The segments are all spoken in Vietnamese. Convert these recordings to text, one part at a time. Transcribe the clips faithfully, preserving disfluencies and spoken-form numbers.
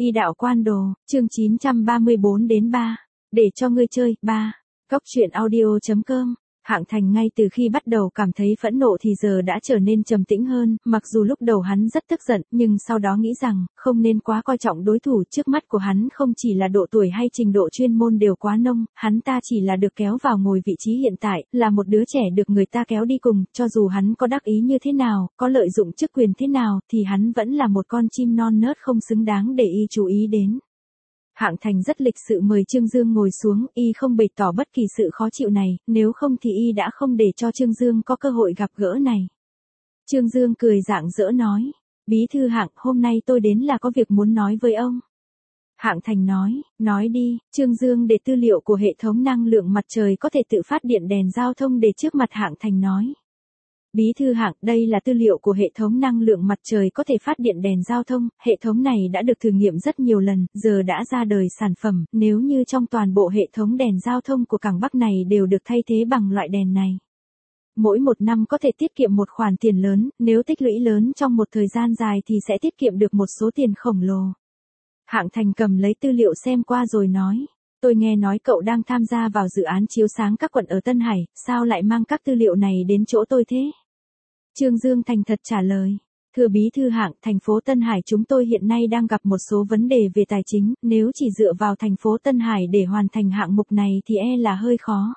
Y đạo quan đồ, chương chín trăm ba mươi bốn đến ba. Để cho ngươi chơi, ba. Cốc truyện audio chấm com. Hạng Thành ngay từ khi bắt đầu cảm thấy phẫn nộ thì giờ đã trở nên trầm tĩnh hơn, mặc dù lúc đầu hắn rất tức giận, nhưng sau đó nghĩ rằng, không nên quá coi trọng đối thủ trước mắt của hắn không chỉ là độ tuổi hay trình độ chuyên môn đều quá nông, hắn ta chỉ là được kéo vào ngồi vị trí hiện tại, là một đứa trẻ được người ta kéo đi cùng, cho dù hắn có đắc ý như thế nào, có lợi dụng chức quyền thế nào, thì hắn vẫn là một con chim non nớt không xứng đáng để y chú ý đến. Hạng Thành rất lịch sự mời Trương Dương ngồi xuống, y không bày tỏ bất kỳ sự khó chịu này, nếu không thì y đã không để cho Trương Dương có cơ hội gặp gỡ này. Trương Dương cười rạng rỡ nói, Bí thư Hạng, hôm nay tôi đến là có việc muốn nói với ông. Hạng Thành nói, nói đi. Trương Dương để tư liệu của hệ thống năng lượng mặt trời có thể tự phát điện đèn giao thông để trước mặt Hạng Thành nói. Bí thư Hạng, đây là tư liệu của hệ thống năng lượng mặt trời có thể phát điện đèn giao thông, hệ thống này đã được thử nghiệm rất nhiều lần, giờ đã ra đời sản phẩm, nếu như trong toàn bộ hệ thống đèn giao thông của cảng Bắc này đều được thay thế bằng loại đèn này. Mỗi một năm có thể tiết kiệm một khoản tiền lớn, nếu tích lũy lớn trong một thời gian dài thì sẽ tiết kiệm được một số tiền khổng lồ. Hạng Thành cầm lấy tư liệu xem qua rồi nói. Tôi nghe nói cậu đang tham gia vào dự án chiếu sáng các quận ở Tân Hải, sao lại mang các tư liệu này đến chỗ tôi thế? Trương Dương thành thật trả lời. Thưa Bí thư Hạng, thành phố Tân Hải chúng tôi hiện nay đang gặp một số vấn đề về tài chính, nếu chỉ dựa vào thành phố Tân Hải để hoàn thành hạng mục này thì e là hơi khó.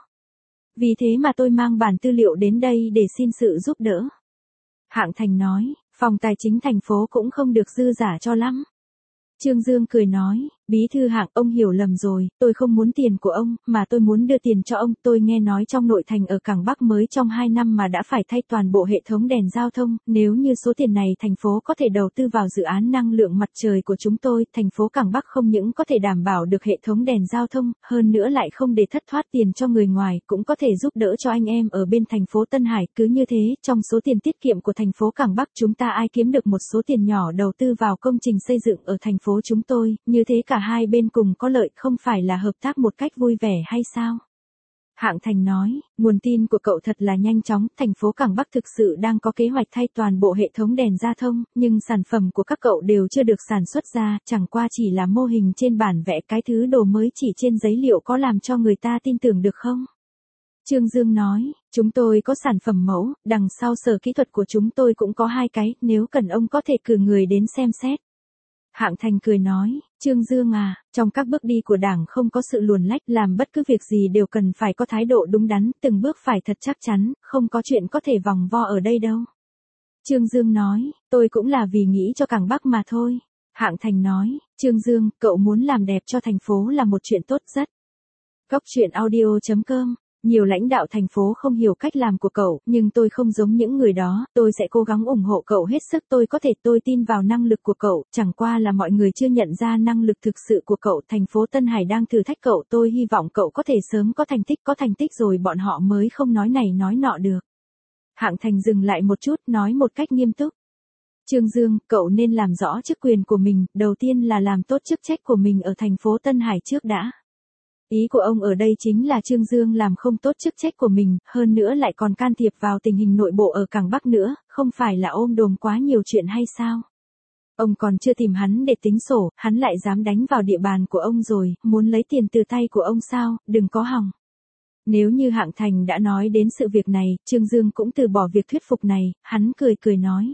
Vì thế mà tôi mang bản tư liệu đến đây để xin sự giúp đỡ. Hạng Thành nói, phòng tài chính thành phố cũng không được dư giả cho lắm. Trương Dương cười nói, Bí thư Hạng, ông hiểu lầm rồi, tôi không muốn tiền của ông, mà tôi muốn đưa tiền cho ông. Tôi nghe nói trong nội thành ở cảng Bắc mới trong hai năm mà đã phải thay toàn bộ hệ thống đèn giao thông, nếu như số tiền này thành phố có thể đầu tư vào dự án năng lượng mặt trời của chúng tôi, thành phố cảng Bắc không những có thể đảm bảo được hệ thống đèn giao thông, hơn nữa lại không để thất thoát tiền cho người ngoài, cũng có thể giúp đỡ cho anh em ở bên thành phố Tân Hải. Cứ như thế, trong số tiền tiết kiệm của thành phố cảng Bắc chúng ta ai kiếm được một số tiền nhỏ đầu tư vào công trình xây dựng ở thành phố chúng tôi, như thế cả hai bên cùng có lợi, không phải là hợp tác một cách vui vẻ hay sao? Hạng Thành nói, nguồn tin của cậu thật là nhanh chóng, thành phố cảng Bắc thực sự đang có kế hoạch thay toàn bộ hệ thống đèn giao thông, nhưng sản phẩm của các cậu đều chưa được sản xuất ra, chẳng qua chỉ là mô hình trên bản vẽ, cái thứ đồ mới chỉ trên giấy liệu có làm cho người ta tin tưởng được không? Trương Dương nói, chúng tôi có sản phẩm mẫu, đằng sau sở kỹ thuật của chúng tôi cũng có hai cái, nếu cần ông có thể cử người đến xem xét. Hạng Thành cười nói, Trương Dương à, trong các bước đi của Đảng không có sự luồn lách, làm bất cứ việc gì đều cần phải có thái độ đúng đắn, từng bước phải thật chắc chắn, không có chuyện có thể vòng vo ở đây đâu. Trương Dương nói, tôi cũng là vì nghĩ cho cảng Bắc mà thôi. Hạng Thành nói, Trương Dương, cậu muốn làm đẹp cho thành phố là một chuyện tốt rất. Cốc truyện audio chấm com. Nhiều lãnh đạo thành phố không hiểu cách làm của cậu, nhưng tôi không giống những người đó, tôi sẽ cố gắng ủng hộ cậu hết sức tôi có thể, tôi tin vào năng lực của cậu, chẳng qua là mọi người chưa nhận ra năng lực thực sự của cậu, thành phố Tân Hải đang thử thách cậu, tôi hy vọng cậu có thể sớm có thành tích, có thành tích rồi bọn họ mới không nói này nói nọ được. Hạng Thành dừng lại một chút, nói một cách nghiêm túc. Trương Dương, cậu nên làm rõ chức quyền của mình, đầu tiên là làm tốt chức trách của mình ở thành phố Tân Hải trước đã. Ý của ông ở đây chính là Trương Dương làm không tốt chức trách của mình, hơn nữa lại còn can thiệp vào tình hình nội bộ ở cảng Bắc nữa, không phải là ôm đồm quá nhiều chuyện hay sao? Ông còn chưa tìm hắn để tính sổ, hắn lại dám đánh vào địa bàn của ông rồi, muốn lấy tiền từ tay của ông sao, đừng có hòng. Nếu như Hạng Thành đã nói đến sự việc này, Trương Dương cũng từ bỏ việc thuyết phục này, hắn cười cười nói.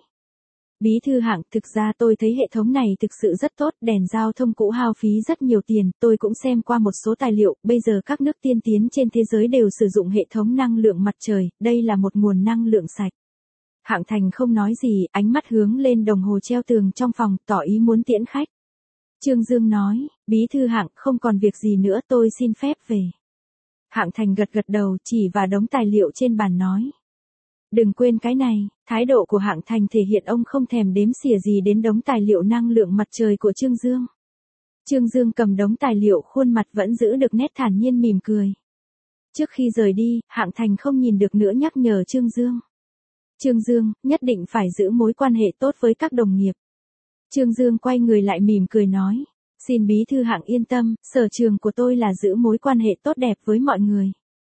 Bí thư Hạng, thực ra tôi thấy hệ thống này thực sự rất tốt, đèn giao thông cũ hao phí rất nhiều tiền, tôi cũng xem qua một số tài liệu, bây giờ các nước tiên tiến trên thế giới đều sử dụng hệ thống năng lượng mặt trời, đây là một nguồn năng lượng sạch. Hạng Thành không nói gì, ánh mắt hướng lên đồng hồ treo tường trong phòng, tỏ ý muốn tiễn khách. Trương Dương nói, Bí thư Hạng, không còn việc gì nữa, tôi xin phép về. Hạng Thành gật gật đầu, chỉ vào đống tài liệu trên bàn nói. Đừng quên cái này, thái độ của Hạng Thành thể hiện ông không thèm đếm xỉa gì đến đống tài liệu năng lượng mặt trời của Trương Dương. Trương Dương cầm đống tài liệu, khuôn mặt vẫn giữ được nét thản nhiên mỉm cười. Trước khi rời đi, Hạng Thành không nhìn được nữa nhắc nhở Trương Dương. Trương Dương, nhất định phải giữ mối quan hệ tốt với các đồng nghiệp. Trương Dương quay người lại mỉm cười nói, xin Bí thư Hạng yên tâm, sở trường của tôi là giữ mối quan hệ tốt đẹp với mọi người.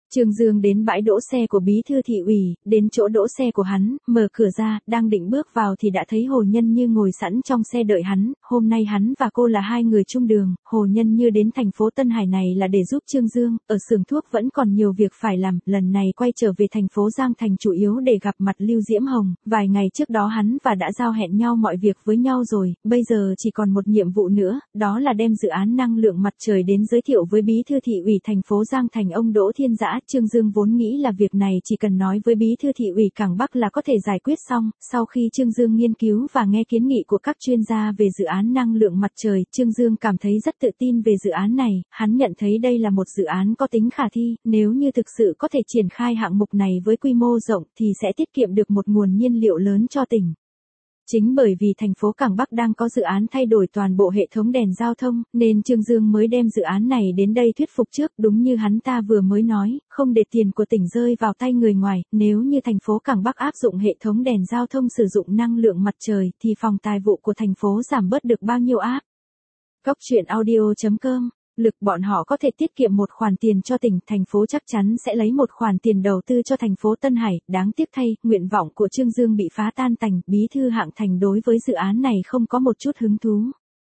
Trương Dương đến bãi đỗ xe của bí thư thị ủy, đến chỗ đỗ xe của hắn, mở cửa ra, đang định bước vào thì đã thấy Hồ Nhân Như ngồi sẵn trong xe đợi hắn, hôm nay hắn và cô là hai người chung đường, Hồ Nhân Như đến thành phố Tân Hải này là để giúp Trương Dương, ở xưởng thuốc vẫn còn nhiều việc phải làm, lần này quay trở về thành phố Giang Thành chủ yếu để gặp mặt Lưu Diễm Hồng, vài ngày trước đó hắn và đã giao hẹn nhau mọi việc với nhau rồi, bây giờ chỉ còn một nhiệm vụ nữa, đó là đem dự án năng lượng mặt trời đến giới thiệu với bí thư thị ủy thành phố Giang Thành ông Đỗ Thiên Dã. Trương Dương vốn nghĩ là việc này chỉ cần nói với bí thư thị ủy Cảng Bắc là có thể giải quyết xong, sau khi Trương Dương nghiên cứu và nghe kiến nghị của các chuyên gia về dự án năng lượng mặt trời, Trương Dương cảm thấy rất tự tin về dự án này, hắn nhận thấy đây là một dự án có tính khả thi, nếu như thực sự có thể triển khai hạng mục này với quy mô rộng thì sẽ tiết kiệm được một nguồn nhiên liệu lớn cho tỉnh. Chính bởi vì thành phố Cảng Bắc đang có dự án thay đổi toàn bộ hệ thống đèn giao thông, nên Trương Dương mới đem dự án này đến đây thuyết phục trước, đúng như hắn ta vừa mới nói, không để tiền của tỉnh rơi vào tay người ngoài, nếu như thành phố Cảng Bắc áp dụng hệ thống đèn giao thông sử dụng năng lượng mặt trời, thì phòng tài vụ của thành phố giảm bớt được bao nhiêu áp. Cóc truyện audio chấm com Lực bọn họ có thể tiết kiệm một khoản tiền cho tỉnh, thành phố chắc chắn sẽ lấy một khoản tiền đầu tư cho thành phố Tân Hải, đáng tiếc thay, nguyện vọng của Trương Dương bị phá tan tành, bí thư Hạng Thành đối với dự án này không có một chút hứng thú.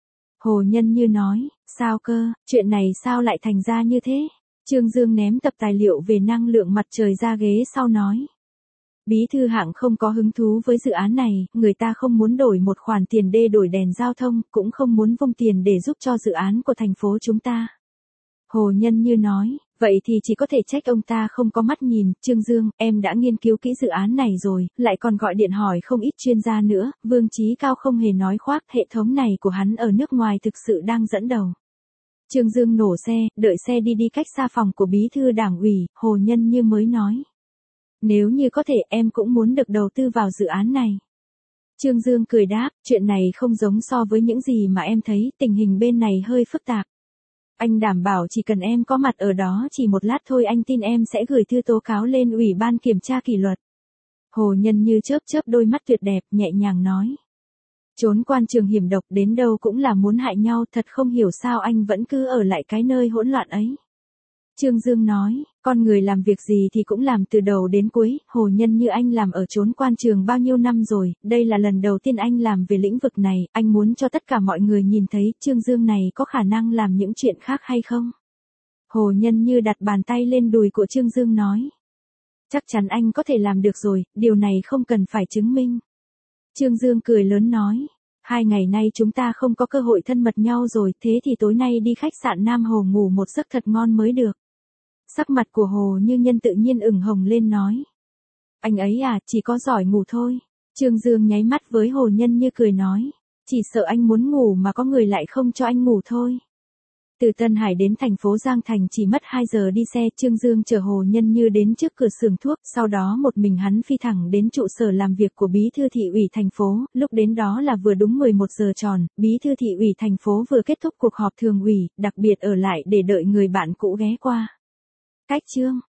Hồ Nhân Như nói, sao cơ, chuyện này sao lại thành ra như thế? Trương Dương ném tập tài liệu về năng lượng mặt trời ra ghế sau nói. Bí thư Hạng không có hứng thú với dự án này, người ta không muốn đổi một khoản tiền để đổi đèn giao thông, cũng không muốn vung tiền để giúp cho dự án của thành phố chúng ta. Hồ Nhân Như nói, vậy thì chỉ có thể trách ông ta không có mắt nhìn, Trương Dương, em đã nghiên cứu kỹ dự án này rồi, lại còn gọi điện hỏi không ít chuyên gia nữa, Vương Chí Cao không hề nói khoác, hệ thống này của hắn ở nước ngoài thực sự đang dẫn đầu. Trương Dương nổ xe, đợi xe đi đi cách xa phòng của bí thư đảng ủy, Hồ Nhân Như mới nói. Nếu như có thể em cũng muốn được đầu tư vào dự án này. Trương Dương cười đáp, chuyện này không giống so với những gì mà em thấy, tình hình bên này hơi phức tạp. Anh đảm bảo chỉ cần em có mặt ở đó chỉ một lát thôi anh tin em sẽ gửi thư tố cáo lên Ủy ban kiểm tra kỷ luật. Hồ Nhân Như chớp chớp đôi mắt tuyệt đẹp, nhẹ nhàng nói. Trốn quan trường hiểm độc đến đâu cũng là muốn hại nhau, thật không hiểu sao anh vẫn cứ ở lại cái nơi hỗn loạn ấy. Trương Dương nói, con người làm việc gì thì cũng làm từ đầu đến cuối, Hồ Nhân Như anh làm ở trốn quan trường bao nhiêu năm rồi, đây là lần đầu tiên anh làm về lĩnh vực này, anh muốn cho tất cả mọi người nhìn thấy Trương Dương này có khả năng làm những chuyện khác hay không. Hồ Nhân Như đặt bàn tay lên đùi của Trương Dương nói. Chắc chắn anh có thể làm được rồi, điều này không cần phải chứng minh. Trương Dương cười lớn nói. Hai ngày nay chúng ta không có cơ hội thân mật nhau rồi, thế thì tối nay đi khách sạn Nam Hồ ngủ một giấc thật ngon mới được. Sắc mặt của Hồ Như Nhân tự nhiên ửng hồng lên nói. Anh ấy à, chỉ có giỏi ngủ thôi. Trương Dương nháy mắt với Hồ Nhân Như cười nói. Chỉ sợ anh muốn ngủ mà có người lại không cho anh ngủ thôi. Từ Tân Hải đến thành phố Giang Thành chỉ mất hai giờ đi xe, Trương Dương chở Hồ Nhân Như đến trước cửa xưởng thuốc, sau đó một mình hắn phi thẳng đến trụ sở làm việc của bí thư thị ủy thành phố, lúc đến đó là vừa đúng mười một giờ tròn, bí thư thị ủy thành phố vừa kết thúc cuộc họp thường ủy, đặc biệt ở lại để đợi người bạn cũ ghé qua. Cách chương